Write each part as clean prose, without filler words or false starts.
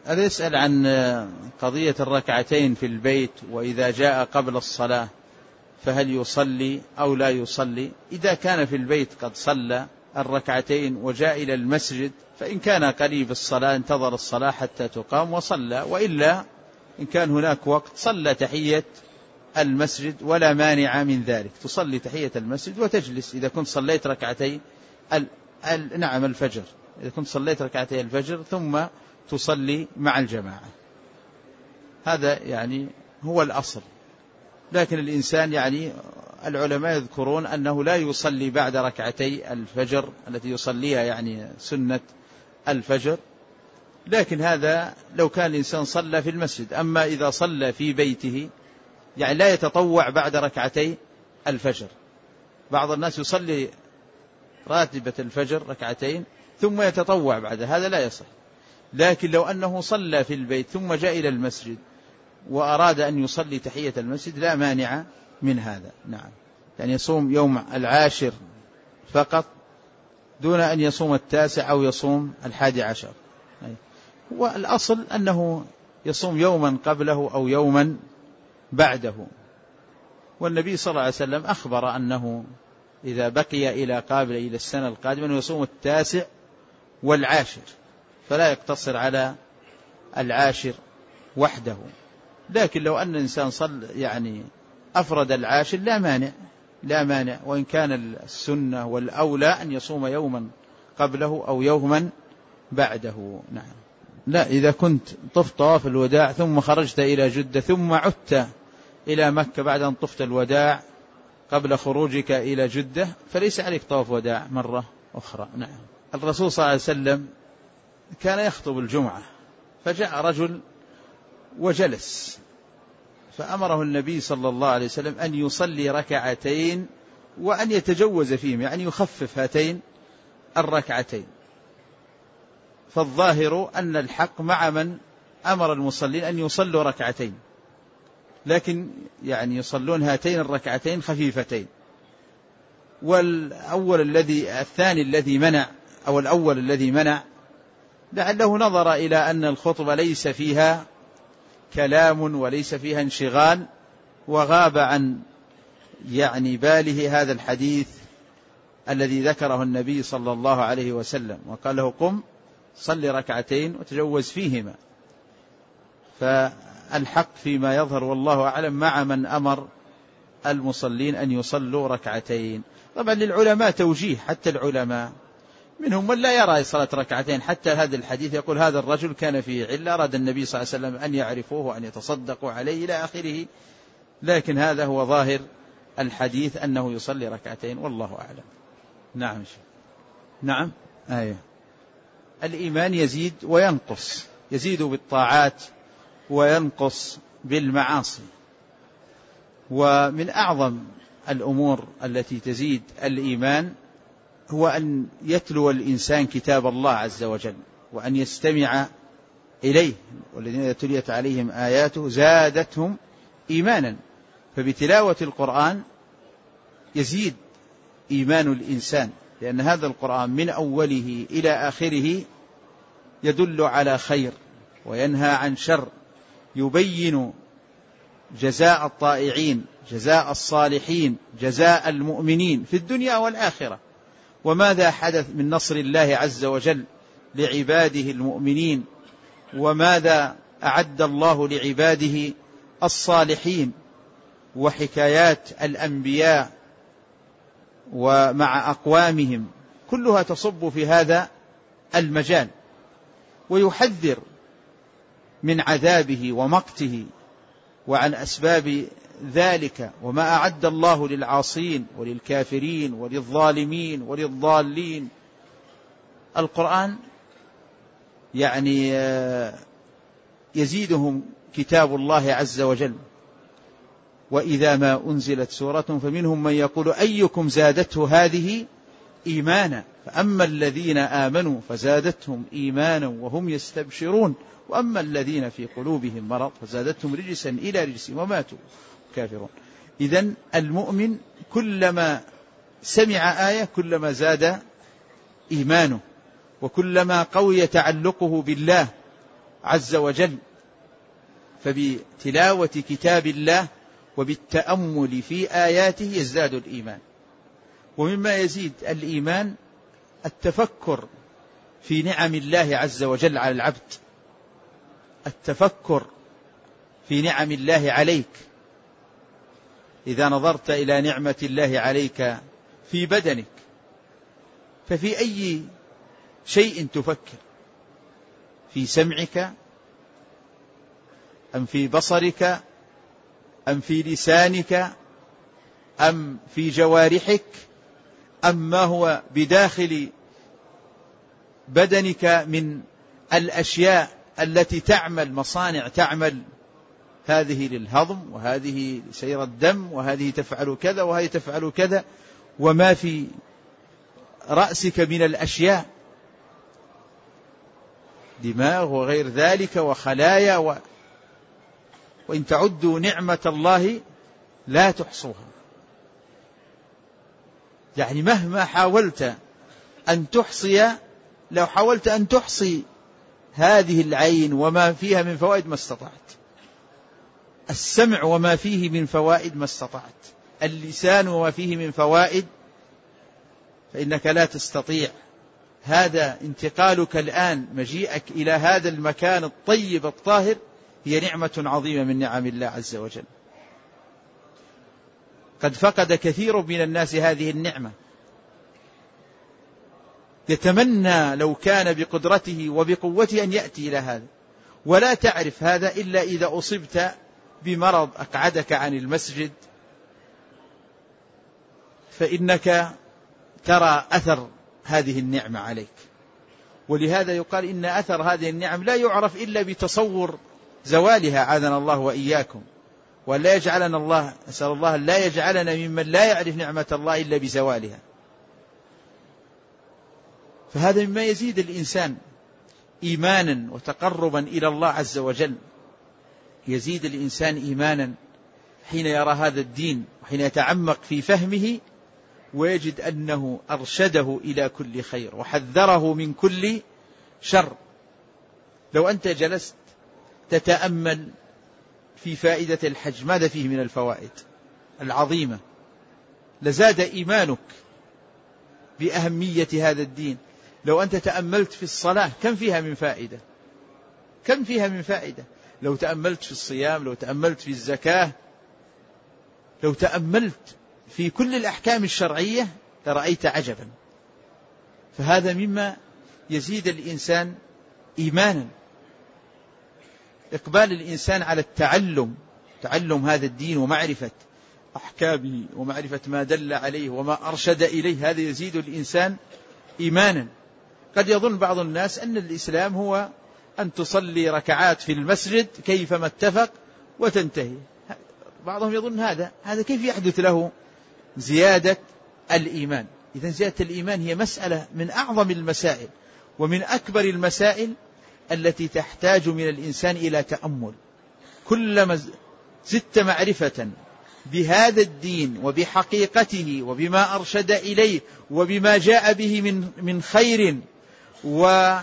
هذا يسأل عن قضية الركعتين في البيت، وإذا جاء قبل الصلاة فهل يصلي أو لا يصلي؟ إذا كان في البيت قد صلى الركعتين وجاء إلى المسجد، فإن كان قريب الصلاة انتظر الصلاة حتى تقام وصلى، وإلا إن كان هناك وقت صلى تحية المسجد ولا مانع من ذلك. تصلي تحية المسجد وتجلس إذا كنت صليت ركعتي الفجر، إذا كنت صليت ركعتي الفجر ثم تصلي مع الجماعة، هذا يعني هو الأصل. لكن الإنسان يعني العلماء يذكرون أنه لا يصلي بعد ركعتي الفجر التي يصليها يعني سنة الفجر، لكن هذا لو كان الإنسان صلى في المسجد. أما إذا صلى في بيته يعني لا يتطوع بعد ركعتي الفجر. بعض الناس يصلي راتبة الفجر ركعتين ثم يتطوع بعد، هذا لا يصح. لكن لو أنه صلى في البيت ثم جاء إلى المسجد وأراد أن يصلي تحية المسجد لا مانع من هذا. نعم، يعني يصوم يوم 10 فقط دون أن يصوم 9 أو يصوم 11. والأصل أنه يصوم يوما قبله أو يوما بعده. والنبي صلى الله عليه وسلم أخبر أنه إذا بقي إلى السنة القادمة أنه يصوم 9 و10، فلا يقتصر على 10 وحده. لكن لو أن الإنسان صلى يعني أفرد 10 لا مانع، وإن كان السنة والأولى أن يصوم يوما قبله أو يوما بعده. نعم. لا، إذا كنت طفت طواف الوداع ثم خرجت إلى جدة ثم عدت إلى مكة بعد أن طفت الوداع قبل خروجك إلى جدة فليس عليك طواف وداع مرة أخرى. نعم. الرسول صلى الله عليه وسلم كان يخطب الجمعة، فجاء رجل وجلس، فأمره النبي صلى الله عليه وسلم أن يصلي ركعتين وأن يتجوز فيهم، يعني يخفف هاتين الركعتين. فالظاهر أن الحق مع من أمر المصلين أن يصلوا ركعتين، لكن يعني يصلون هاتين الركعتين خفيفتين. الثاني الذي منع أو الأول الذي منع لعله نظر إلى أن الخطبة ليس فيها كلام وليس فيها انشغال، وغاب عن يعني باله هذا الحديث الذي ذكره النبي صلى الله عليه وسلم وقال له قم صل ركعتين وتجوز فيهما. فالحق فيما يظهر والله أعلم مع من أمر المصلين أن يصلوا ركعتين. طبعا للعلماء توجيه، حتى العلماء منهم من لا يرى صلاة ركعتين، حتى هذا الحديث يقول هذا الرجل كان فيه علة أراد النبي صلى الله عليه وسلم أن يعرفوه وأن يتصدقوا عليه إلى آخره. لكن هذا هو ظاهر الحديث أنه يصلي ركعتين والله أعلم. نعم. نعم. الإيمان يزيد وينقص، يزيد بالطاعات وينقص بالمعاصي. ومن أعظم الأمور التي تزيد الإيمان هو أن يتلو الإنسان كتاب الله عز وجل وأن يستمع إليه، والذين تليت عليهم آياته زادتهم إيمانا. فبتلاوة القرآن يزيد إيمان الإنسان، لأن هذا القرآن من أوله إلى آخره يدل على خير وينهى عن شر، يبين جزاء الطائعين، جزاء الصالحين، جزاء المؤمنين في الدنيا والآخرة، وماذا حدث من نصر الله عز وجل لعباده المؤمنين، وماذا أعد الله لعباده الصالحين، وحكايات الأنبياء ومع أقوامهم، كلها تصب في هذا المجال، ويحذر من عذابه ومقته وعن أسباب ذلك وما أعد الله للعاصين وللكافرين وللظالمين وللضالين. القرآن يعني يزيدهم كتاب الله عز وجل. وإذا ما أنزلت سورة فمنهم من يقول أيكم زادته هذه إيمانا، فأما الذين آمنوا فزادتهم إيمانا وهم يستبشرون، وأما الذين في قلوبهم مرض فزادتهم رجسا إلى رجسهم وماتوا كافرون. إذن المؤمن كلما سمع آية كلما زاد إيمانه، وكلما قوي تعلقه بالله عز وجل. فبتلاوة كتاب الله وبالتأمل في آياته يزداد الإيمان. ومما يزيد الإيمان التفكر في نعم الله عز وجل على العبد، التفكر في نعم الله عليك. إذا نظرت إلى نعمة الله عليك في بدنك، ففي أي شيء تفكر؟ في سمعك أم في بصرك أم في لسانك أم في جوارحك أم ما هو بداخل بدنك من الأشياء التي تعمل، مصانع تعمل، هذه للهضم وهذه لسير الدم وهذه تفعل كذا وهذه تفعل كذا، وما في رأسك من الأشياء، دماغ وغير ذلك وخلايا وإن تعدوا نعمة الله لا تحصوها. يعني مهما حاولت أن تحصي، لو حاولت أن تحصي هذه العين وما فيها من فوائد ما استطعت، السمع وما فيه من فوائد ما استطعت، اللسان وما فيه من فوائد، فإنك لا تستطيع. هذا انتقالك الآن، مجيئك إلى هذا المكان الطيب الطاهر، هي نعمة عظيمة من نعم الله عز وجل. قد فقد كثير من الناس هذه النعمة، يتمنى لو كان بقدرته وبقوته أن يأتي إلى هذا، ولا تعرف هذا إلا إذا أصبت بمرض أقعدك عن المسجد، فإنك ترى أثر هذه النعمة عليك. ولهذا يقال إن أثر هذه النعم لا يعرف إلا بتصور زوالها، عاذنا الله وإياكم، ولا يجعلنا الله، أسأل الله لا يجعلنا ممن لا يعرف نعمة الله إلا بزوالها. فهذا مما يزيد الإنسان إيمانا وتقربا إلى الله عز وجل. يزيد الإنسان إيمانا حين يرى هذا الدين وحين يتعمق في فهمه، ويجد أنه أرشده إلى كل خير وحذره من كل شر. لو أنت جلست تتأمل في فائدة الحج، ماذا فيه من الفوائد العظيمة، لزاد إيمانك بأهمية هذا الدين. لو أنت تأملت في الصلاة كم فيها من فائدة، كم فيها من فائدة. لو تأملت في الصيام، لو تأملت في الزكاة، لو تأملت في كل الأحكام الشرعية لرأيت عجبا. فهذا مما يزيد الإنسان إيمانا. إقبال الإنسان على تعلم هذا الدين ومعرفة أحكامه ومعرفة ما دل عليه وما أرشد إليه، هذا يزيد الإنسان إيمانا. قد يظن بعض الناس أن الإسلام هو أن تصلي ركعات في المسجد كيفما اتفق وتنتهي. بعضهم يظن هذا كيف يحدث له زيادة الإيمان؟ إذن زيادة الإيمان هي مسألة من أعظم المسائل ومن أكبر المسائل التي تحتاج من الإنسان إلى تأمل. كلما زدت معرفة بهذا الدين وبحقيقته وبما أرشد إليه وبما جاء به من خير، وما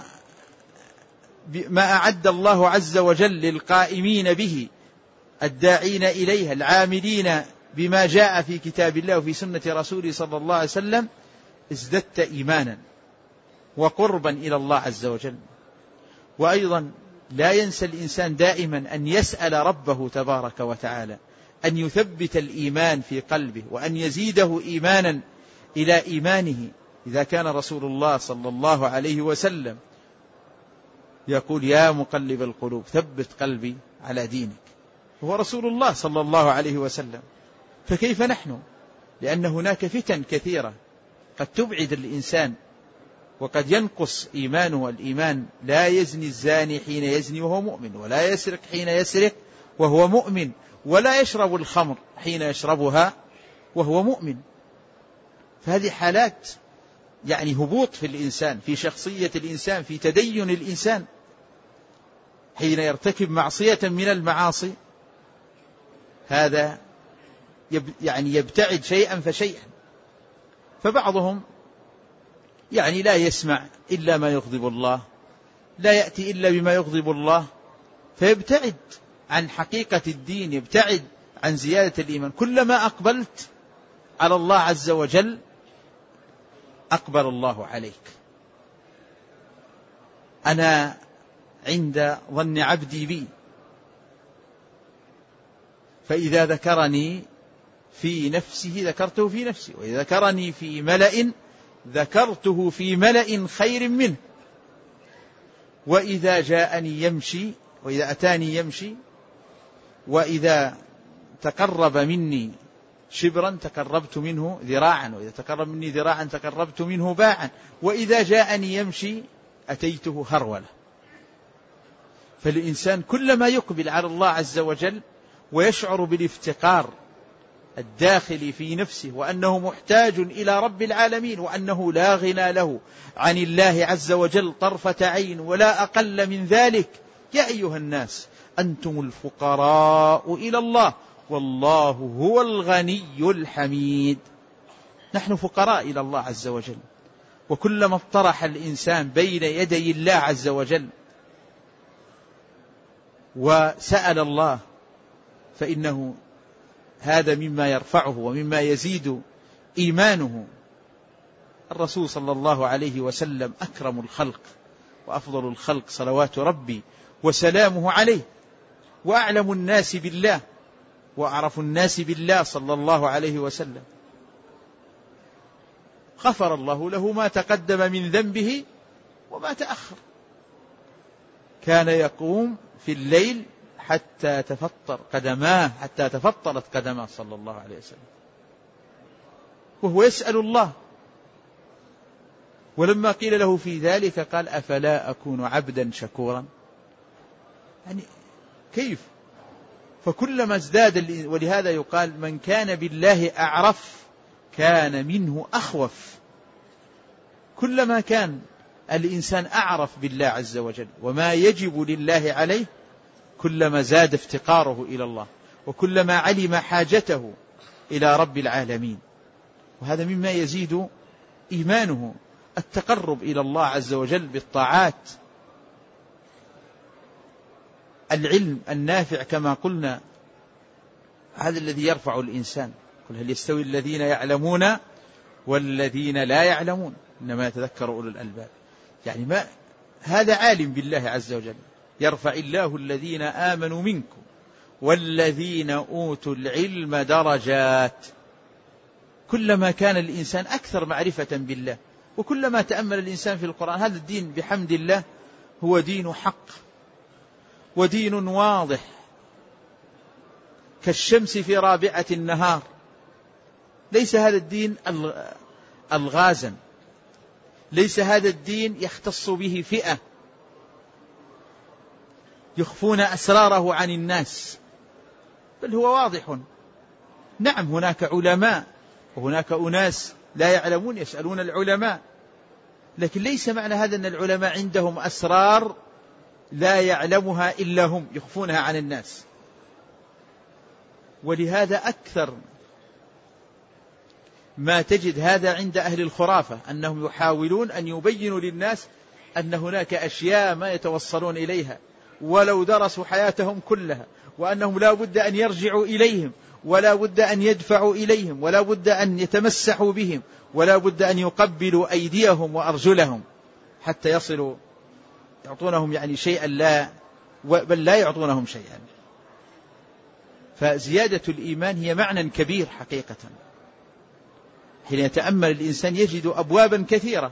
أعد الله عز وجل للقائمين به الداعين إليه العاملين بما جاء في كتاب الله وفي سنة رسوله صلى الله عليه وسلم، ازددت إيمانا وقربا إلى الله عز وجل. وأيضا لا ينسى الإنسان دائما أن يسأل ربه تبارك وتعالى أن يثبت الإيمان في قلبه وأن يزيده إيمانا إلى إيمانه. إذا كان رسول الله صلى الله عليه وسلم يقول يا مقلب القلوب ثبت قلبي على دينك، هو رسول الله صلى الله عليه وسلم، فكيف نحن؟ لأن هناك فتن كثيرة قد تبعد الإنسان وقد ينقص إيمانه. الإيمان لا يزني الزاني حين يزني وهو مؤمن، ولا يسرق حين يسرق وهو مؤمن، ولا يشرب الخمر حين يشربها وهو مؤمن. فهذه حالات يعني هبوط في الإنسان، في شخصية الإنسان، في تدين الإنسان. حين يرتكب معصية من المعاصي هذا يعني يبتعد شيئا فشيئا. فبعضهم يعني لا يسمع إلا ما يغضب الله، لا يأتي إلا بما يغضب الله، فيبتعد عن حقيقة الدين، يبتعد عن زيادة الإيمان. كلما أقبلت على الله عز وجل أقبل الله عليك. أنا عند ظن عبدي بي، فإذا ذكرني في نفسه ذكرته في نفسي، وإذا ذكرني في ملأ ذكرته في ملأ خير منه، وإذا جاءني يمشي، وإذا أتاني يمشي، وإذا تقرب مني شبرا تقربت منه ذراعا، وإذا تقرب مني ذراعا تقربت منه باعا، وإذا جاءني يمشي أتيته هرولة. فالإنسان كلما يقبل على الله عز وجل ويشعر بالافتقار الداخلي في نفسه، وأنه محتاج إلى رب العالمين، وأنه لا غنى له عن الله عز وجل طرفة عين ولا أقل من ذلك. يا أيها الناس أنتم الفقراء إلى الله والله هو الغني الحميد. نحن فقراء إلى الله عز وجل، وكلما اطرح الإنسان بين يدي الله عز وجل وسأل الله فإنه هذا مما يرفعه ومما يزيد إيمانه. الرسول صلى الله عليه وسلم أكرم الخلق وأفضل الخلق صلوات ربي وسلامه عليه، وأعلم الناس بالله وأعرف الناس بالله صلى الله عليه وسلم. غفر الله له ما تقدم من ذنبه وما تأخر. كان يقوم في الليل حتى تفطر قدماه، حتى تفطرت قدماه صلى الله عليه وسلم، وهو يسأل الله. ولما قيل له في ذلك قال أفلا أكون عبدا شكورا. يعني كيف؟ فكلما ازداد، ولهذا يقال من كان بالله أعرف كان منه أخوف. كلما كان الإنسان أعرف بالله عز وجل وما يجب لله عليه كلما زاد افتقاره إلى الله، وكلما علم حاجته إلى رب العالمين. وهذا مما يزيد إيمانه، التقرب إلى الله عز وجل بالطاعات. العلم النافع كما قلنا هذا الذي يرفع الإنسان. قل هل يستوي الذين يعلمون والذين لا يعلمون إنما يتذكر أولو الألباب. يعني ما هذا عالم بالله عز وجل، يرفع الله الذين آمنوا منكم والذين أوتوا العلم درجات. كلما كان الإنسان أكثر معرفة بالله، وكلما تأمل الإنسان في القرآن، هذا الدين بحمد الله هو دين حق ودين واضح كالشمس في رابعة النهار. ليس هذا الدين الغازا، ليس هذا الدين يختص به فئة يخفون أسراره عن الناس، بل هو واضح. نعم هناك علماء وهناك أناس لا يعلمون يسألون العلماء، لكن ليس معنى هذا أن العلماء عندهم أسرار لا يعلمها إلا هم يخفونها عن الناس. ولهذا أكثر ما تجد هذا عند أهل الخرافة، أنهم يحاولون أن يبينوا للناس أن هناك أشياء ما يتوصلون إليها ولو درسوا حياتهم كلها، وأنهم لا بد أن يرجعوا إليهم، ولا بد أن يدفعوا إليهم، ولا بد أن يتمسحوا بهم، ولا بد أن يقبلوا أيديهم وأرجلهم حتى يصلوا يعطونهم يعني شيئا بل لا يعطونهم شيئا. فزيادة الإيمان هي معنى كبير حقيقة. حين يتأمل الإنسان يجد أبوابا كثيرة،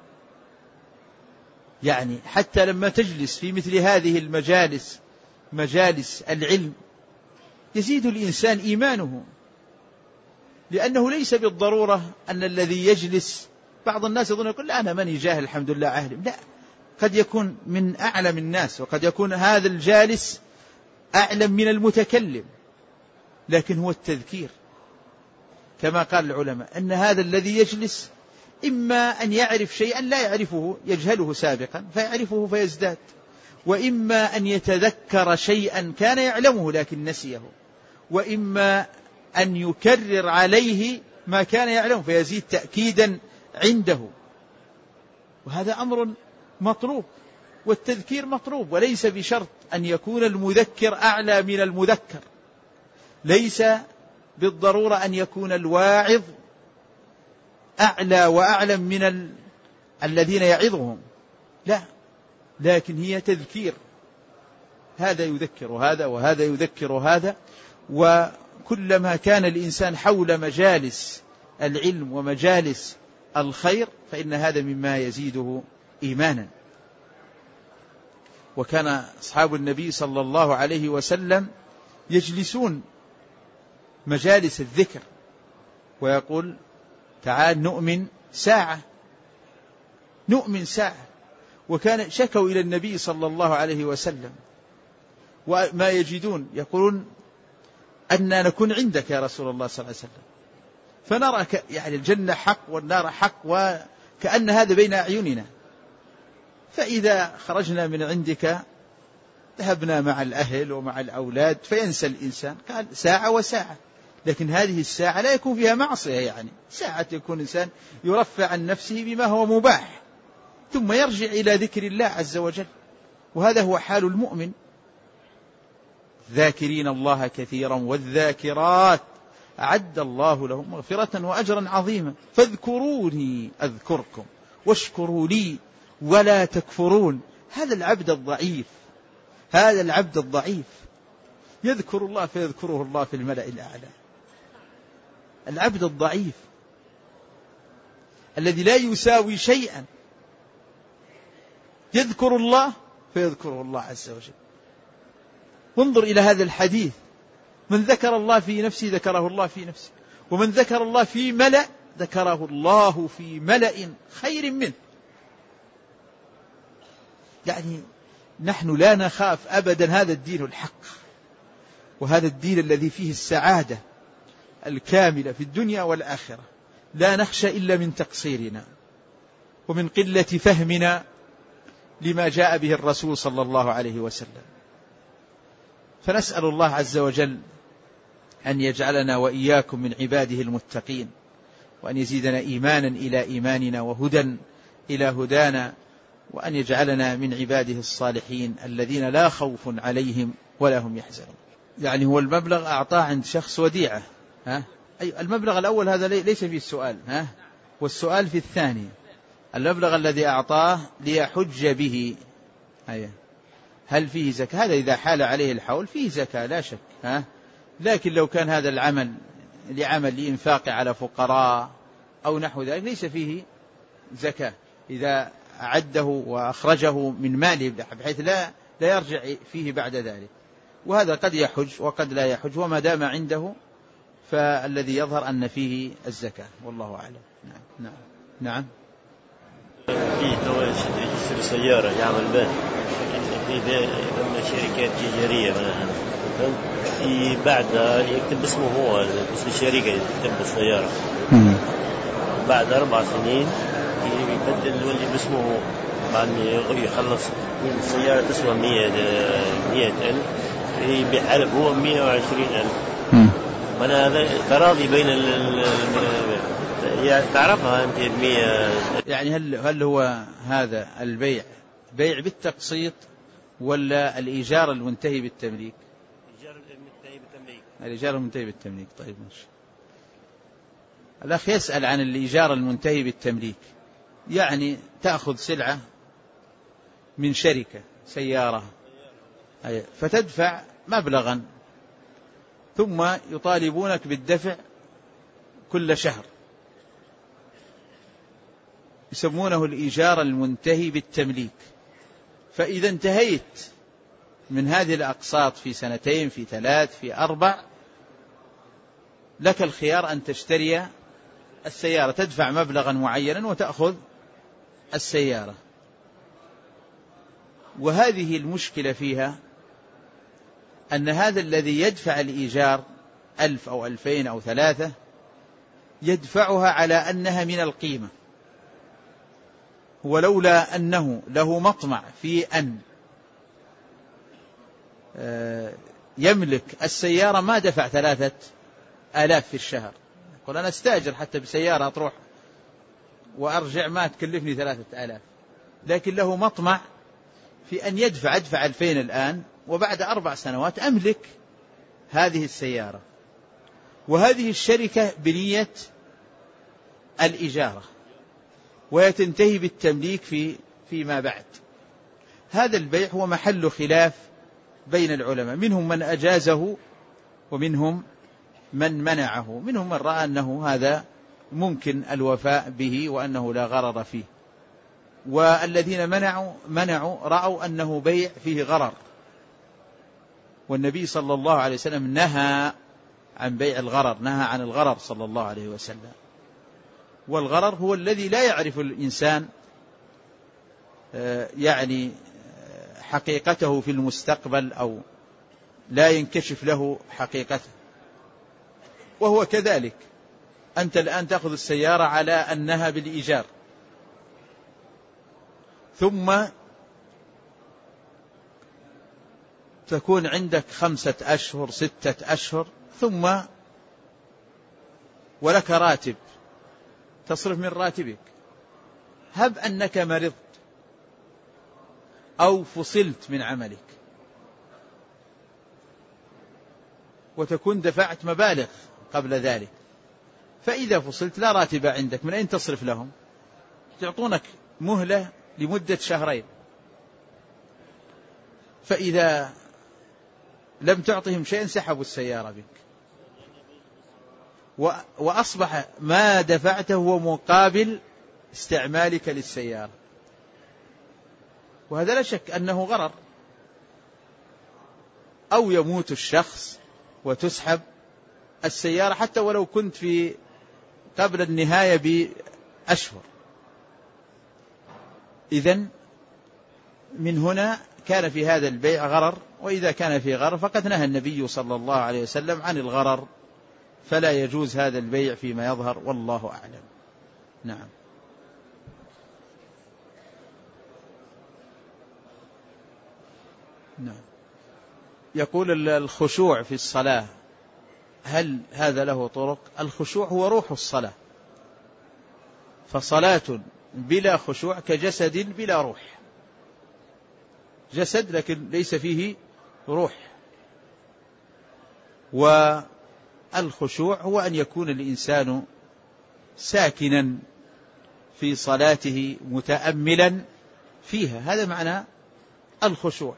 يعني حتى لما تجلس في مثل هذه المجالس مجالس العلم يزيد الإنسان إيمانه، لأنه ليس بالضرورة أن الذي يجلس، بعض الناس يظن يقول لا أنا ماني جاهل الحمد لله أعلم، لا، قد يكون من أعلم الناس، وقد يكون هذا الجالس أعلم من المتكلم، لكن هو التذكير. كما قال العلماء أن هذا الذي يجلس إما أن يعرف شيئا لا يعرفه يجهله سابقا فيعرفه فيزداد، وإما أن يتذكر شيئا كان يعلمه لكن نسيه، وإما أن يكرر عليه ما كان يعلمه فيزيد تأكيدا عنده. وهذا أمر مطلوب. والتذكير مطلوب، وليس بشرط أن يكون المذكر أعلى من المذكر، ليس بالضرورة أن يكون الواعظ أعلى وأعلم من الذين يعظهم، لا، لكن هي تذكير، هذا يذكر هذا وهذا يذكر هذا. وكلما كان الإنسان حول مجالس العلم ومجالس الخير فإن هذا مما يزيده إيمانا. وكان أصحاب النبي صلى الله عليه وسلم يجلسون مجالس الذكر ويقول تعال نؤمن ساعة، نؤمن ساعة. وكان شكوا إلى النبي صلى الله عليه وسلم وما يجدون، يقولون أننا نكون عندك يا رسول الله صلى الله عليه وسلم، فنرى يعني الجنة حق والنار حق وكأن هذا بين أعيننا، فإذا خرجنا من عندك ذهبنا مع الأهل ومع الأولاد فينسى الإنسان. قال ساعة وساعة، لكن هذه الساعة لا يكون فيها معصية، يعني ساعة يكون الإنسان يرفع عن نفسه بما هو مباح ثم يرجع إلى ذكر الله عز وجل. وهذا هو حال المؤمن. ذاكرين الله كثيرا والذاكرات أعد الله لهم مغفرة وأجرا عظيما. فاذكروني أذكركم واشكروا لي ولا تكفرون. هذا العبد الضعيف، هذا العبد الضعيف يذكر الله فيذكره الله في الملأ الأعلى. العبد الضعيف الذي لا يساوي شيئا يذكر الله فيذكره الله عز وجل. وانظر إلى هذا الحديث: من ذكر الله في نفسه ذكره الله في نفسه، ومن ذكر الله في ملأ ذكره الله في ملأ خير منه. يعني نحن لا نخاف أبدا، هذا الدين الحق، وهذا الدين الذي فيه السعادة الكاملة في الدنيا والآخرة. لا نخشى إلا من تقصيرنا ومن قلة فهمنا لما جاء به الرسول صلى الله عليه وسلم. فنسأل الله عز وجل أن يجعلنا وإياكم من عباده المتقين، وأن يزيدنا إيمانا إلى إيماننا وهدى إلى هدانا، وأن يجعلنا من عباده الصالحين الذين لا خوف عليهم ولا هم يحزنون. يعني هو المبلغ أعطاه عند شخص وديعة، المبلغ الأول هذا ليس فيه السؤال، والسؤال في الثاني. المبلغ الذي أعطاه ليحج به هل فيه زكاة؟ هذا إذا حال عليه الحول فيه زكاة لا شك، لكن لو كان هذا العمل لإنفاق على فقراء أو نحو ذلك ليس فيه زكاة، إذا أعده وأخرجه من ماله بحيث لا يرجع فيه بعد ذلك. وهذا قد يحج وقد لا يحج، وما دام عنده فالذي يظهر أن فيه الزكاة، والله أعلم. نعم. في يشتري سيارة يعمل بها في شركات تجارية مثلا، في بعدها يكتب اسمه هو، اسم الشركة يكتب السيارة. بعد 4 سنين يبدل يولي باسمه، بعد ما يخلص السيارة تسوى 100,000 يبيعها له هو 120,000. أنا هذا تراضي بين يعني تعرفها أنت 100. يعني هل هو هذا البيع بيع بالتقسيط ولا الإيجار المنتهي بالتمليك؟ الإيجار المنتهي بالتمليك. طيب ماشي. الأخ يسأل عن الإيجار المنتهي بالتمليك، يعني تأخذ سلعة من شركة سيارة فتدفع مبلغا ثم يطالبونك بالدفع كل شهر، يسمونه الإيجار المنتهي بالتمليك. فإذا انتهيت من هذه الأقساط في 2 في 3 في 4 لك الخيار أن تشتري السيارة، تدفع مبلغا معينا وتأخذ السيارة. وهذه المشكلة فيها أن هذا الذي يدفع الإيجار 1000 أو 2000 أو 3 يدفعها على أنها من القيمة، ولولا أنه له مطمع في أن يملك السيارة ما دفع 3000 في الشهر. يقول أنا استأجر حتى بسيارة تروح وأرجع ما تكلفني 3000، لكن له مطمع في أن أدفع 2000 الآن، وبعد 4 سنوات أملك هذه السيارة، وهذه الشركة بنية الإجارة، ويتنتهي بالتمليك فيما بعد. هذا البيع هو محل خلاف بين العلماء، منهم من أجازه ومنهم من منعه، منهم من رأى أنه هذا ممكن الوفاء به وأنه لا غرر فيه، والذين منعوا رأوا أنه بيع فيه غرر، والنبي صلى الله عليه وسلم نهى عن بيع الغرر، نهى عن الغرر صلى الله عليه وسلم. والغرر هو الذي لا يعرف الإنسان يعني حقيقته في المستقبل، أو لا ينكشف له حقيقته. وهو كذلك، أنت الآن تأخذ السيارة على أنها بالإيجار، ثم تكون عندك 5 أشهر 6 أشهر، ثم ولك راتب تصرف من راتبك. هب أنك مرضت أو فصلت من عملك وتكون دفعت مبالغ قبل ذلك، فإذا فصلت لا راتب عندك، من أين تصرف لهم؟ يعطونك مهلة لمدة 2 شهر، فإذا لم تعطهم شيئا سحبوا السيارة بك، وأصبح ما دفعته هو مقابل استعمالك للسيارة، وهذا لا شك أنه غرر. أو يموت الشخص وتسحب السيارة حتى ولو كنت في قبل النهاية بأشهر. إذن من هنا كان في هذا البيع غرر، وإذا كان في غرر فقد نهى النبي صلى الله عليه وسلم عن الغرر، فلا يجوز هذا البيع فيما يظهر، والله أعلم. نعم. نعم. يقول الخشوع في الصلاة هل هذا له طرق؟ الخشوع هو روح الصلاة، فصلاة بلا خشوع كجسد بلا روح، جسد لكن ليس فيه روح. والخشوع هو أن يكون الإنسان ساكنا في صلاته متأملا فيها، هذا معنى الخشوع،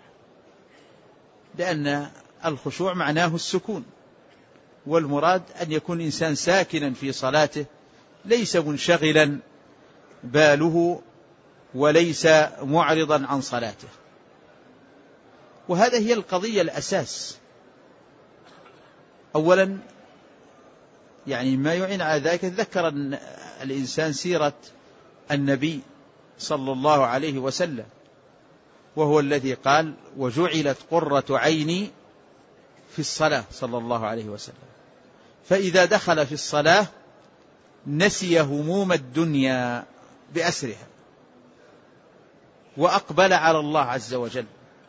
لأن الخشوع معناه السكون، والمراد أن يكون الإنسان ساكنا في صلاته، ليس منشغلا باله وليس معرضا عن صلاته. وهذا هي القضية الأساس. أولا يعني ما يعين على ذلك، ذكر الإنسان سيرة النبي صلى الله عليه وسلم، وهو الذي قال وجعلت قرة عيني في الصلاة صلى الله عليه وسلم. فإذا دخل في الصلاة نسي هموم الدنيا بأسرها وأقبل على الله عز وجل.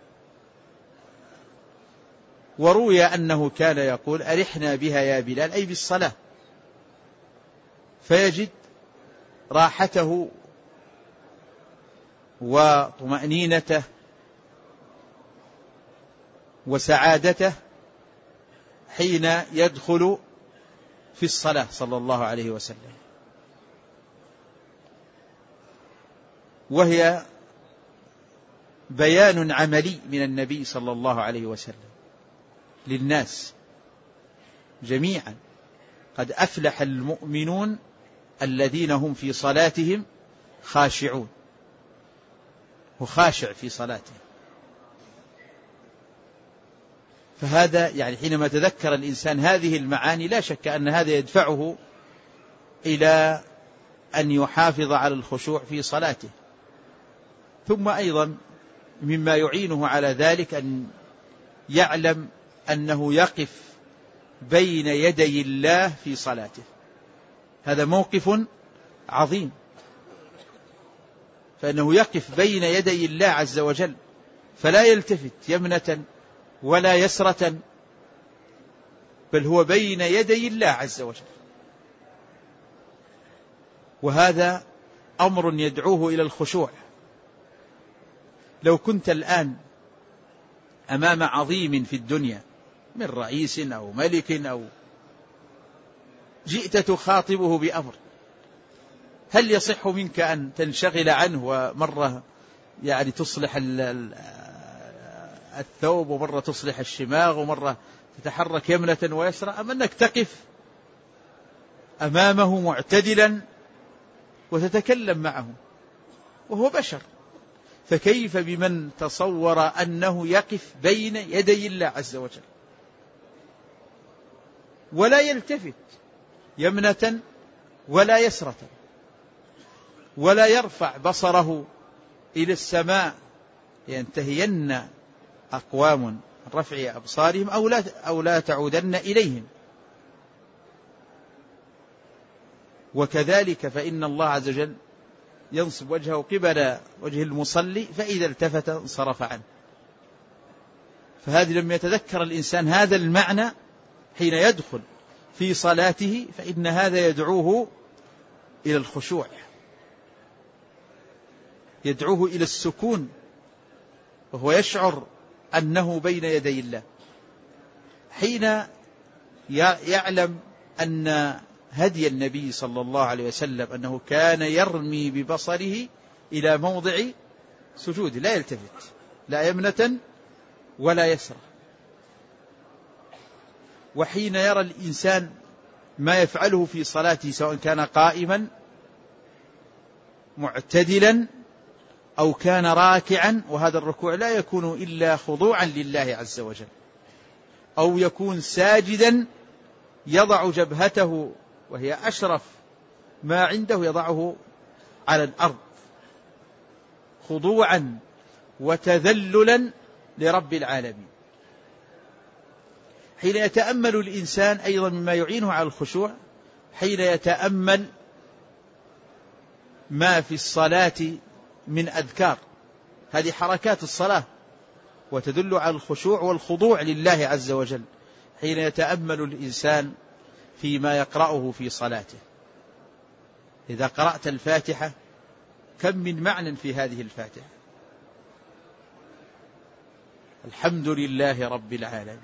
وروي أنه كان يقول أرحنا بها يا بلال، أي بالصلاة، فيجد راحته وطمأنينته وسعادته حين يدخل في الصلاة صلى الله عليه وسلم. وهي بيان عملي من النبي صلى الله عليه وسلم للناس جميعا: قد أفلح المؤمنون الذين هم في صلاتهم خاشعون. وخاشع في صلاته. فهذا يعني حينما تذكر الإنسان هذه المعاني لا شك أن هذا يدفعه إلى أن يحافظ على الخشوع في صلاته. ثم أيضا مما يعينه على ذلك أن يعلم أنه يقف بين يدي الله في صلاته، هذا موقف عظيم، فإنه يقف بين يدي الله عز وجل، فلا يلتفت يمنة ولا يسرة، بل هو بين يدي الله عز وجل. وهذا أمر يدعوه إلى الخشوع. لو كنت الآن أمام عظيم في الدنيا من رئيس أو ملك أو جئت تخاطبه بأمر، هل يصح منك أن تنشغل عنه ومرة يعني تصلح الثوب ومرة تصلح الشماغ ومرة تتحرك يمنة ويسرى، أم أنك تقف أمامه معتدلا وتتكلم معه وهو بشر؟ فكيف بمن تصور أنه يقف بين يدي الله عز وجل ولا يلتفت يمنة ولا يسرة ولا يرفع بصره إلى السماء؟ ينتهين أقوام عن رفع أبصارهم أو لا تعودن إليهم. وكذلك فإن الله عز وجل ينصب وجهه قبل وجه المصلي، فإذا التفت انصرف عنه. فهذا لما يتذكر الإنسان هذا المعنى حين يدخل في صلاته فإن هذا يدعوه إلى الخشوع، يدعوه إلى السكون، وهو يشعر أنه بين يدي الله. حين يعلم أن هدي النبي صلى الله عليه وسلم أنه كان يرمي ببصره إلى موضع سجود، لا يلتفت لا يمنة ولا يسرى. وحين يرى الإنسان ما يفعله في صلاته سواء كان قائما معتدلا أو كان راكعا، وهذا الركوع لا يكون إلا خضوعا لله عز وجل، أو يكون ساجدا يضع جبهته وهي أشرف ما عنده يضعه على الأرض خضوعا وتذللا لرب العالمين. حين يتأمل الإنسان أيضا مما يعينه على الخشوع، حين يتأمل ما في الصلاة من أذكار، هذه حركات الصلاة وتدل على الخشوع والخضوع لله عز وجل. حين يتأمل الإنسان فيما يقرأه في صلاته، إذا قرأت الفاتحة كم من معنى في هذه الفاتحة؟ الحمد لله رب العالمين.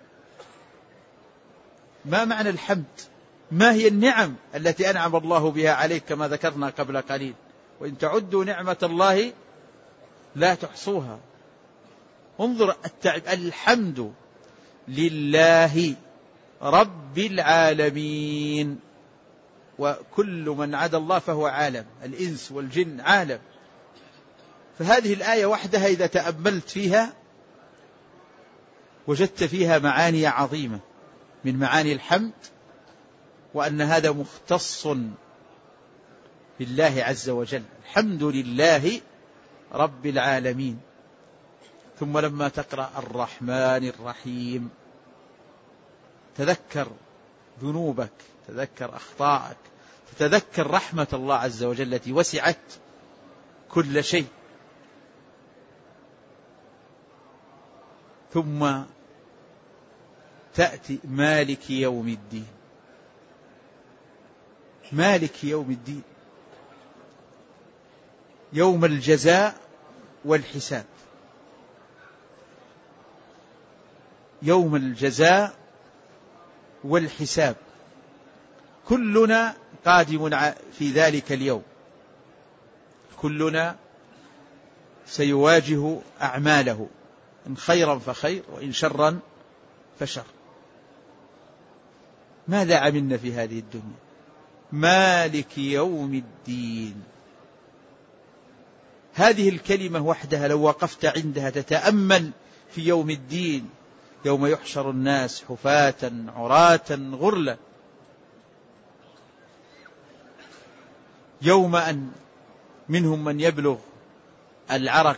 ما معنى الحمد؟ ما هي النعم التي أنعم الله بها عليك كما ذكرنا قبل قليل؟ وإن تعدوا نعمة الله لا تحصوها. انظر الحمد لله رب العالمين، وكل من عدا الله فهو عالم، الإنس والجن عالم. فهذه الآية وحدها إذا تأملت فيها وجدت فيها معاني عظيمة من معاني الحمد، وأن هذا مختص بالله عز وجل. الحمد لله رب العالمين. ثم لما تقرأ الرحمن الرحيم تذكر ذنوبك، تذكر أخطاءك، تتذكر رحمة الله عز وجل التي وسعت كل شيء. ثم تأتي مالك يوم الدين. مالك يوم الدين، يوم الجزاء والحساب. يوم الجزاء والحساب، كلنا قادم في ذلك اليوم، كلنا سيواجه أعماله، إن خيرا فخير وإن شرا فشر. ماذا عملنا في هذه الدنيا؟ مالك يوم الدين. هذه الكلمة وحدها لو وقفت عندها تتأمل في يوم الدين، يوم يحشر الناس حفاة عراة غرلا، يوم أن منهم من يبلغ العرق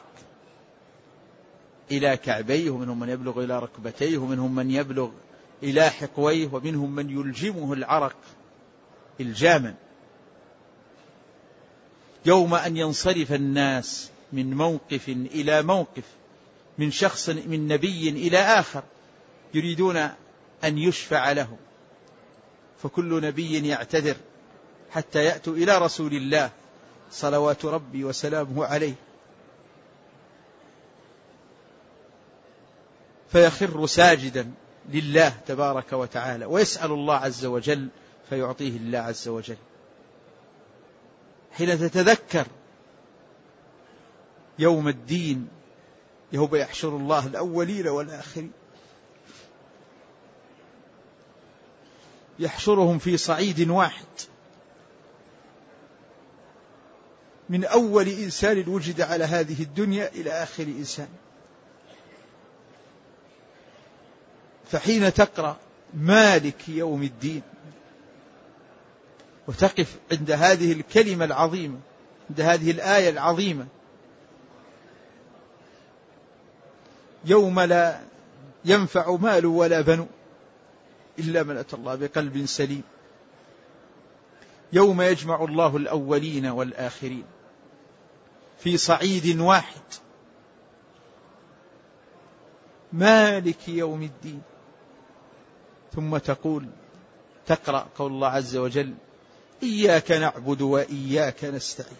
إلى كعبيه، ومنهم من يبلغ إلى ركبتيه، ومنهم من يبلغ إلى حقويه، ومنهم من يلجمه العرق الجاما. يوم أن ينصرف الناس من موقف إلى موقف، من شخص من نبي إلى آخر، يريدون أن يشفع لهم، فكل نبي يعتذر حتى يأتوا إلى رسول الله صلوات ربي وسلامه عليه. فيخر ساجدا لله تبارك وتعالى ويسأل الله عز وجل فيعطيه الله عز وجل. حين تتذكر يوم الدين يوم يحشر الله الأولين والآخرين، يحشرهم في صعيد واحد، من أول إنسان وجد على هذه الدنيا إلى آخر إنسان. فحين تقرأ مالك يوم الدين وتقف عند هذه الكلمة العظيمة، عند هذه الآية العظيمة، يوم لا ينفع مال ولا بنون إلا من أتى الله بقلب سليم، يوم يجمع الله الأولين والآخرين في صعيد واحد، مالك يوم الدين. ثم تقرأ قول الله عز وجل: إياك نعبد وإياك نستعين.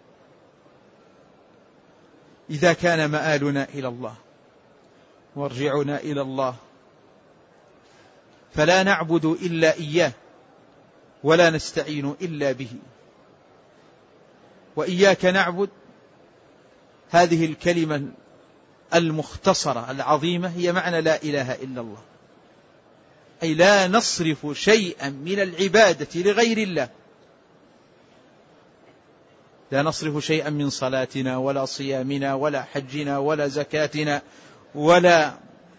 إذا كان مآلنا إلى الله وارجعنا إلى الله فلا نعبد إلا إياه ولا نستعين إلا به. وإياك نعبد هذه الكلمة المختصرة العظيمة هي معنى لا إله إلا الله، أي لا نصرف شيئا من العبادة لغير الله، لا نصرف شيئا من صلاتنا ولا صيامنا ولا حجنا ولا زكاتنا ولا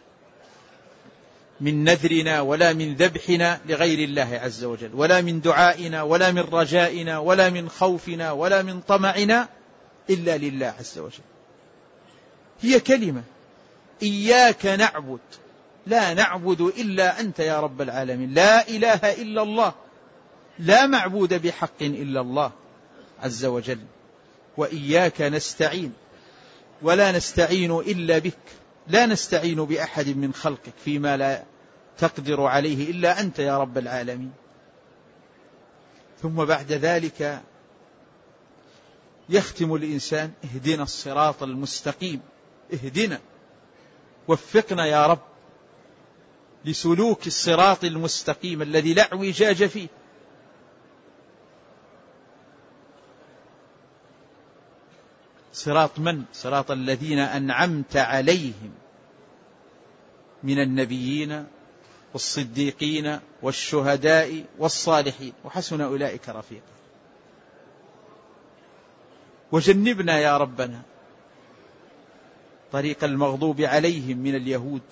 من نذرنا ولا من ذبحنا لغير الله عز وجل، ولا من دعائنا ولا من رجائنا ولا من خوفنا ولا من طمعنا إلا لله عز وجل. هي كلمة إياك نعبد، لا نعبد إلا أنت يا رب العالمين، لا إله إلا الله، لا معبود بحق إلا الله عز وجل. وإياك نستعين، ولا نستعين إلا بك، لا نستعين بأحد من خلقك فيما لا تقدر عليه إلا أنت يا رب العالمين. ثم بعد ذلك يختم الإنسان: اهدنا الصراط المستقيم، اهدنا وفقنا يا رب لسلوك الصراط المستقيم الذي لا اعوجاج فيه. صراط من؟ صراط الذين أنعمت عليهم من النبيين والصديقين والشهداء والصالحين وحسن أولئك رفيقا. وجنبنا يا ربنا طريق المغضوب عليهم من اليهود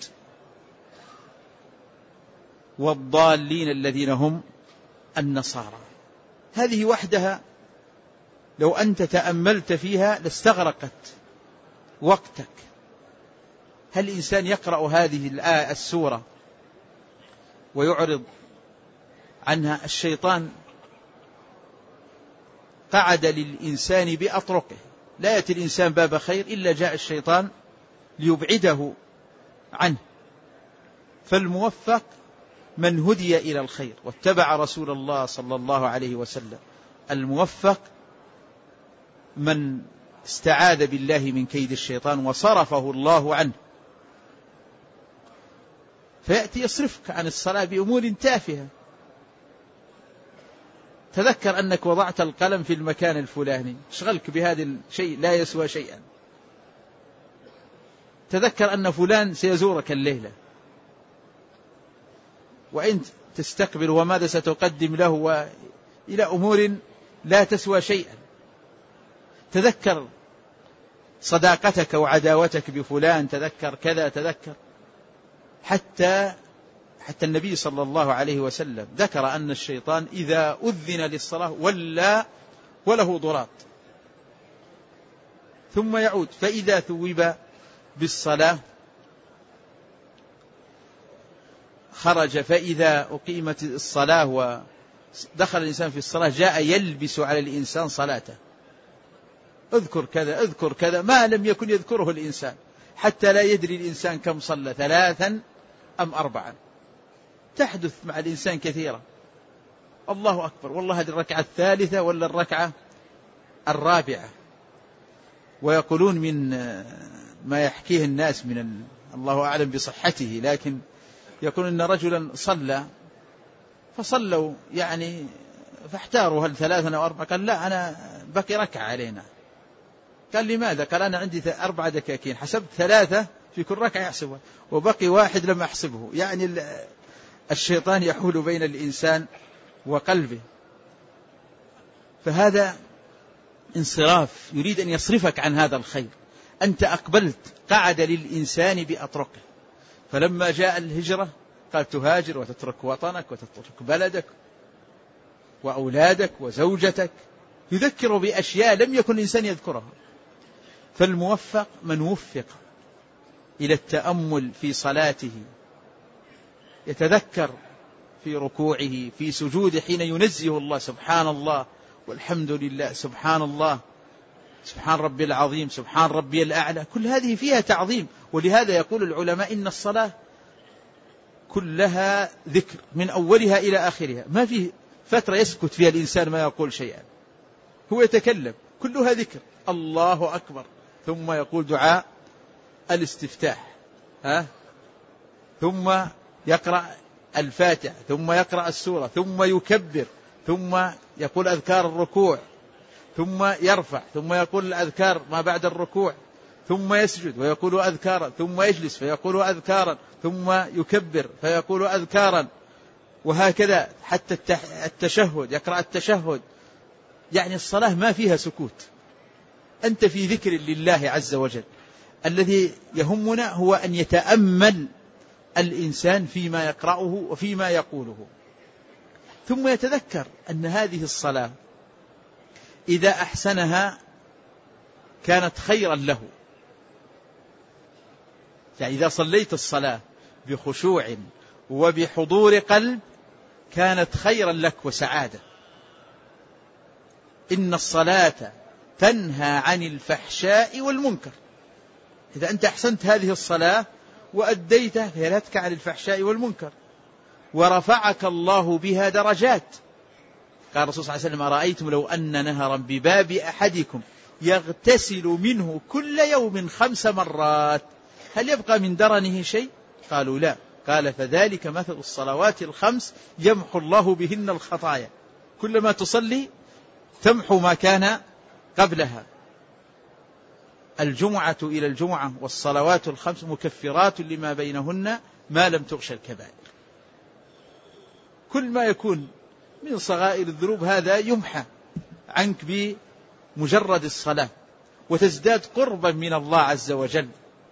والضالين الذين هم النصارى. هذه وحدها لو أنت تأملت فيها لاستغرقت وقتك. هل الإنسان يقرأ هذه الآية السورة ويعرض عنها؟ الشيطان قعد للإنسان بأطرقه، لا يأتي الإنسان باب خير إلا جاء الشيطان ليبعده عنه. فالموفق من هدي إلى الخير واتبع رسول الله صلى الله عليه وسلم. الموفق من استعاذ بالله من كيد الشيطان وصرفه الله عنه. فيأتي يصرفك عن الصلاة بأمور تافهة. تذكر أنك وضعت القلم في المكان الفلاني، اشغلك بهذا الشيء لا يسوى شيئا. تذكر أن فلان سيزورك الليلة، وأنت تستقبل وماذا ستقدم له، وإلى أمور لا تسوى شيئا. تذكر صداقتك وعداوتك بفلان، تذكر كذا، تذكر حتى النبي صلى الله عليه وسلم ذكر أن الشيطان إذا أذن للصلاة ولا وله ضراط ثم يعود، فإذا ثوب بالصلاة خرج، فإذا أقيمت الصلاة ودخل الإنسان في الصلاة جاء يلبس على الإنسان صلاته. اذكر كذا اذكر كذا، ما لم يكن يذكره الإنسان، حتى لا يدري الإنسان كم صلى، 3 أم 4. تحدث مع الإنسان كثيرا. الله أكبر، والله هذه الركعة 3 ولا الركعة 4. ويقولون من ما يحكيه الناس من الله أعلم بصحته، لكن يقول إن رجلا صلى فصلوا يعني فاحتاروا هل 3 أو 4، قال لا أنا بقي ركعة علينا. قال لماذا؟ قال أنا عندي 4 دكاكين، حسبت 3 في كل ركعة يحسبها، وبقي 1 لم أحسبه. يعني الشيطان يحول بين الإنسان وقلبه، فهذا انصراف يريد أن يصرفك عن هذا الخير. أنت أقبلت، قعد للإنسان بأطرقه، فلما جاء الهجرة قال تهاجر وتترك وطنك وتترك بلدك وأولادك وزوجتك، يذكر بأشياء لم يكن الإنسان يذكرها. فالموفق من وفق إلى التأمل في صلاته، يتذكر في ركوعه في سجوده حين ينزه الله، سبحان الله والحمد لله، سبحان الله، سبحان ربي العظيم، سبحان ربي الأعلى، كل هذه فيها تعظيم. ولهذا يقول العلماء إن الصلاة كلها ذكر من أولها إلى آخرها، ما في فترة يسكت فيها الإنسان ما يقول شيئا، هو يتكلم، كلها ذكر. الله أكبر، ثم يقول دعاء الاستفتاح، ثم يقرأ الفاتحة، ثم يقرأ السورة، ثم يكبر، ثم يقول أذكار الركوع، ثم يرفع، ثم يقول الأذكار ما بعد الركوع، ثم يسجد ويقول أذكارا، ثم يجلس فيقول أذكارا، ثم يكبر فيقول أذكارا، وهكذا حتى التشهد، يقرأ التشهد. يعني الصلاة ما فيها سكوت، أنت في ذكر لله عز وجل. الذي يهمنا هو أن يتأمل الإنسان فيما يقرأه وفيما يقوله، ثم يتذكر أن هذه الصلاة إذا أحسنها كانت خيرا له. يعني إذا صليت الصلاة بخشوع وبحضور قلب كانت خيرا لك وسعادة. إن الصلاة تنهى عن الفحشاء والمنكر. إذا أنت أحسنت هذه الصلاة وأديتها فهي لا تنهى عن الفحشاء والمنكر، ورفعك الله بها درجات. قال الرسول صلى الله عليه وسلم: أرأيتم لو أن نهرا بباب أحدكم يغتسل منه كل يوم 5 مرات هل يبقى من درنه شيء؟ قالوا لا. قال: فذلك مثل الصلوات ال5 يمحو الله بهن الخطايا. كلما تصلي تمحو ما كان قبلها. الجمعة إلى الجمعة والصلوات ال5 مكفرات لما بينهن ما لم تغش الكبائر. كل ما يكون من صغائر الذنوب هذا يمحى عنك بمجرد الصلاة، وتزداد قربا من الله عز وجل.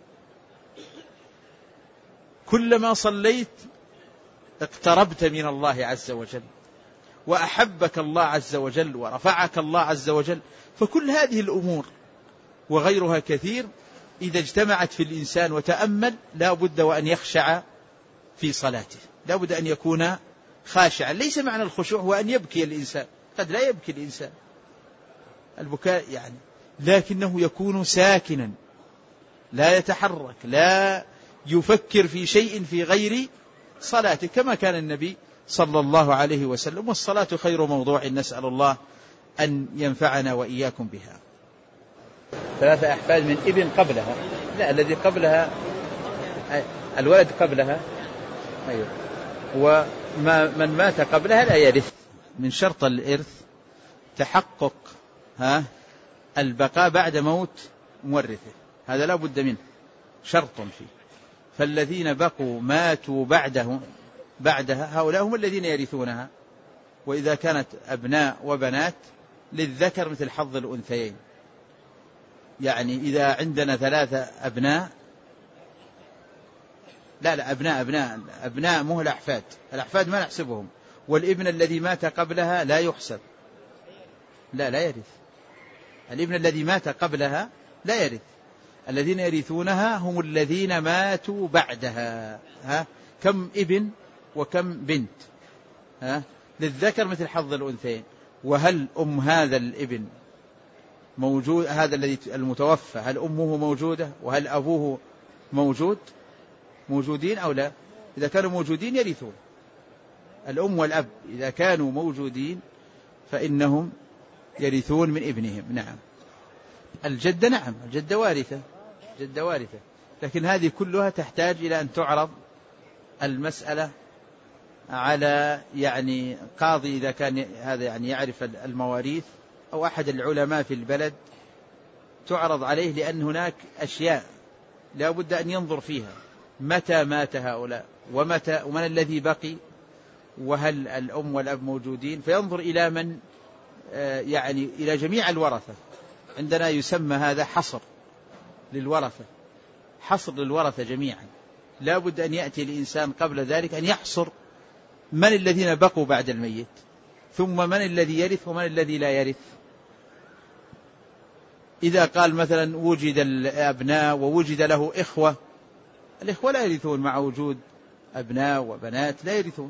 كلما صليت اقتربت من الله عز وجل، وأحبك الله عز وجل، ورفعك الله عز وجل. فكل هذه الأمور وغيرها كثير إذا اجتمعت في الإنسان وتأمل لا بد وأن يخشع في صلاته، لا بد أن يكون خاشعا. ليس معنى الخشوع هو أن يبكي الإنسان، قد لا يبكي الإنسان البكاء يعني، لكنه يكون ساكنا لا يتحرك، لا يفكر في شيء في غير صلاته، كما كان النبي صلى الله عليه وسلم. والصلاة خير موضوع، نسأل الله أن ينفعنا وإياكم بها. 3 أحفاد من ابن قبلها، لا الذي قبلها الولد قبلها، أيوه. ومن مات قبلها لا يرث. من شرط الإرث تحقق البقاء بعد موت مورثه، هذا لا بد منه، شرط فيه. فالذين بقوا ماتوا بعدها هؤلاء هم الذين يرثونها. وإذا كانت أبناء وبنات للذكر مثل حظ الأنثيين. يعني إذا عندنا 3 أبناء، لا أبناء مو الأحفاد، الأحفاد ما نحسبهم، والابن الذي مات قبلها لا يحسب، لا يرث. الابن الذي مات قبلها لا يرث. الذين يرثونها هم الذين ماتوا بعدها. كم ابن وكم بنت، للذكر مثل حظ الأنثيين. وهل أم هذا الابن موجود، هذا الذي المتوفى، هل أمه موجودة وهل أبوه موجودين أو لا؟ إذا كانوا موجودين يرثون. الأم والأب إذا كانوا موجودين فإنهم يرثون من ابنهم. نعم. الجدة نعم، الجدة وارثة، لكن هذه كلها تحتاج إلى أن تعرض المسألة على يعني قاضي إذا كان هذا يعني يعرف المواريث أو أحد العلماء في البلد، تعرض عليه، لأن هناك أشياء لا بد أن ينظر فيها، متى مات هؤلاء ومن الذي بقي، وهل الأم والأب موجودين، فينظر إلى من يعني إلى جميع الورثة. عندنا يسمى هذا حصر للورثة، حصر للورثة جميعا. لا بد أن يأتي الإنسان قبل ذلك أن يحصر من الذين بقوا بعد الميت، ثم من الذي يرث ومن الذي لا يرث. إذا قال مثلا وجد الأبناء ووجد له إخوة، الإخوة لا يرثون مع وجود أبناء وبنات، لا يرثون،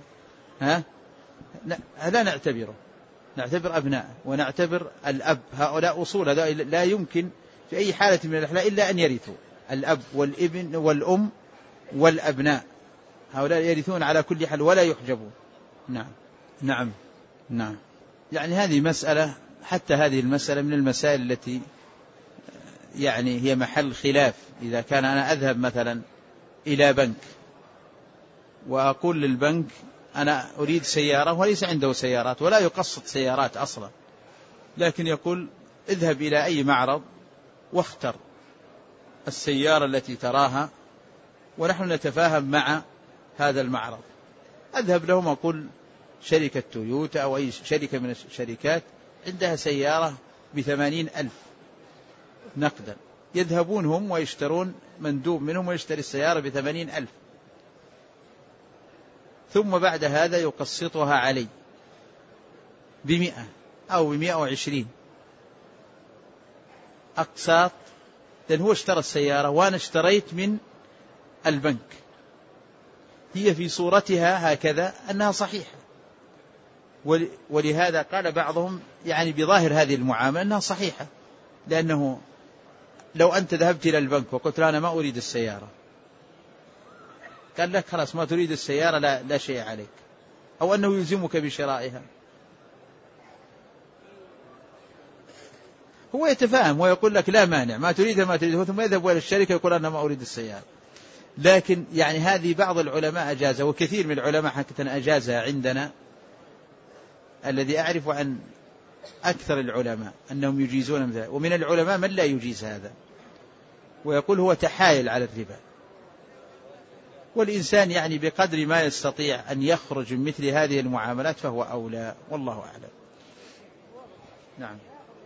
لا نعتبره، نعتبر أبناء ونعتبر الأب، هؤلاء أصول، هذا لا يمكن في أي حالة من الأحوال إلا أن يرثوا، الأب والابن والأم والأبناء، هؤلاء يرثون على كل حال ولا يحجبون. نعم نعم نعم. يعني هذه مسألة، حتى هذه المسألة من المسائل التي يعني هي محل خلاف. إذا كان أنا أذهب مثلا إلى بنك وأقول للبنك أنا أريد سيارة وليس عنده سيارات ولا يقسط سيارات أصلا، لكن يقول اذهب إلى أي معرض واختر السيارة التي تراها ونحن نتفاهم مع هذا المعرض. أذهب لهم أقول شركة تويوتا أو أي شركة من الشركات عندها سيارة ب80,000 نقدا، يذهبون هم ويشترون، مندوب منهم ويشتري السيارة ب80,000، ثم بعد هذا يقسطها علي ب100 أو ب120 أقساط، لأن هو اشترى السيارة وأنا اشتريت من البنك. هي في صورتها هكذا أنها صحيحة، ولهذا قال بعضهم يعني بظاهر هذه المعاملة أنها صحيحة، لأنه لو أنت ذهبت إلى البنك وقلت له أنا ما أريد السيارة، قال لك خلاص ما تريد السيارة لا شيء عليك، أو أنه يلزمك بشرائها. هو يتفاهم ويقول لك لا مانع، ما تريده ما تريده، ثم يذهب إلى الشركة يقول أنا ما أريد السيارة. لكن يعني هذه بعض العلماء أجازها، وكثير من العلماء حقيقة أجازها عندنا. الذي أعرف عن أكثر العلماء أنهم يجيزون مثل، ومن العلماء من لا يجيز هذا ويقول هو تحايل على الربا. والإنسان يعني بقدر ما يستطيع أن يخرج من مثل هذه المعاملات فهو أولى، والله أعلم. نعم.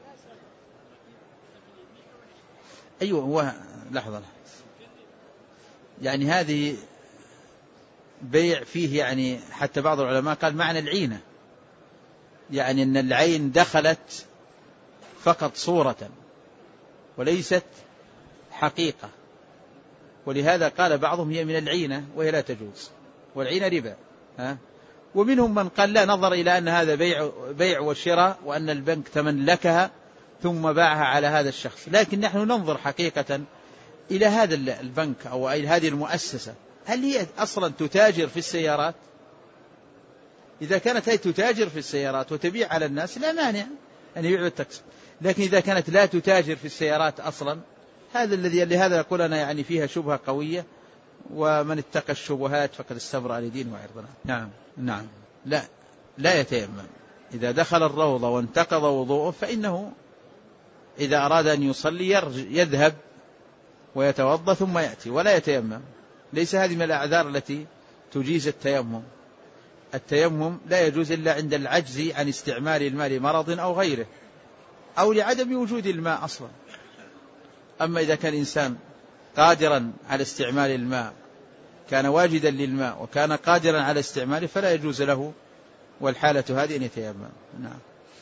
أيوة، هو لحظة، يعني هذه بيع فيه يعني حتى بعض العلماء قال معنى العينة، يعني أن العين دخلت فقط صورة وليست حقيقة، ولهذا قال بعضهم هي من العينة وهي لا تجوز، والعينة ربا. ومنهم من قال لا، نظر إلى أن هذا بيع وشراء، وأن البنك تملكها ثم باعها على هذا الشخص. لكن نحن ننظر حقيقة إلى هذا البنك أو هذه المؤسسة، هل هي أصلا تتاجر في السيارات؟ إذا كانت هي تتاجر في السيارات وتبيع على الناس لا مانع أن يبيع بالتقسيط، لكن إذا كانت لا تتاجر في السيارات أصلا، هذا الذي لهذا يقول أنا يعني فيها شبهة قوية، ومن اتقى الشبهات فقد استبرأ لدينه وعرضه. نعم نعم. لا يتيمم إذا دخل الروضة وانتقض وضوءه، فإنه إذا أراد أن يصلي يذهب ويتوضأ ثم يأتي ولا يتيمم. ليس هذه من الأعذار التي تجيز التيمم. التيمم لا يجوز إلا عند العجز عن استعمال الماء لمرض أو غيره، أو لعدم وجود الماء أصلا. أما إذا كان إنسان قادرا على استعمال الماء، كان واجدا للماء وكان قادرا على استعماله، فلا يجوز له والحالة هذه أن يتيمم. نعم.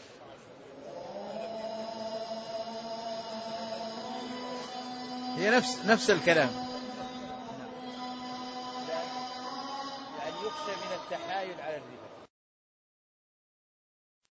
هي نفس الكلام، يعني يخشى من التحايل على الربا.